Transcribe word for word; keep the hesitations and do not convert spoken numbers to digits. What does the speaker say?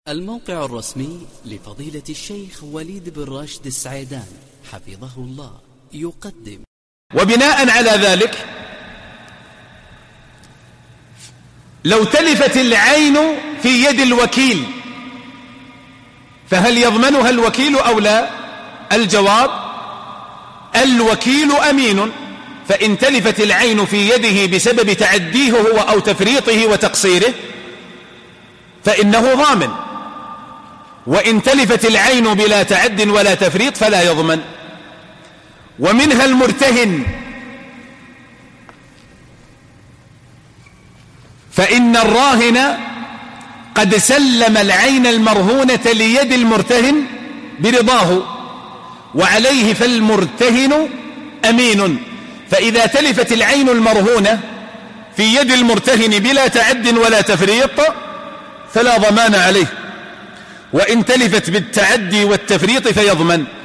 الموقع الرسمي لفضيلة الشيخ وليد بن راشد السعيدان حفظه الله يقدم. وبناء على ذلك لو تلفت العين في يد الوكيل فهل يضمنها الوكيل أو لا؟ الجواب: الوكيل أمين، فإن تلفت العين في يده بسبب تعديه هو أو تفريطه وتقصيره فإنه ضامن، وإن تلفت العين بلا تعد ولا تفريط فلا يضمن. ومنها المرتهن، فإن الراهن قد سلم العين المرهونة ليد المرتهن برضاه وعليه، فالمرتهن أمين، فإذا تلفت العين المرهونة في يد المرتهن بلا تعد ولا تفريط فلا ضمان عليه، وإن تلفت بالتعدي والتفريط فيضمن.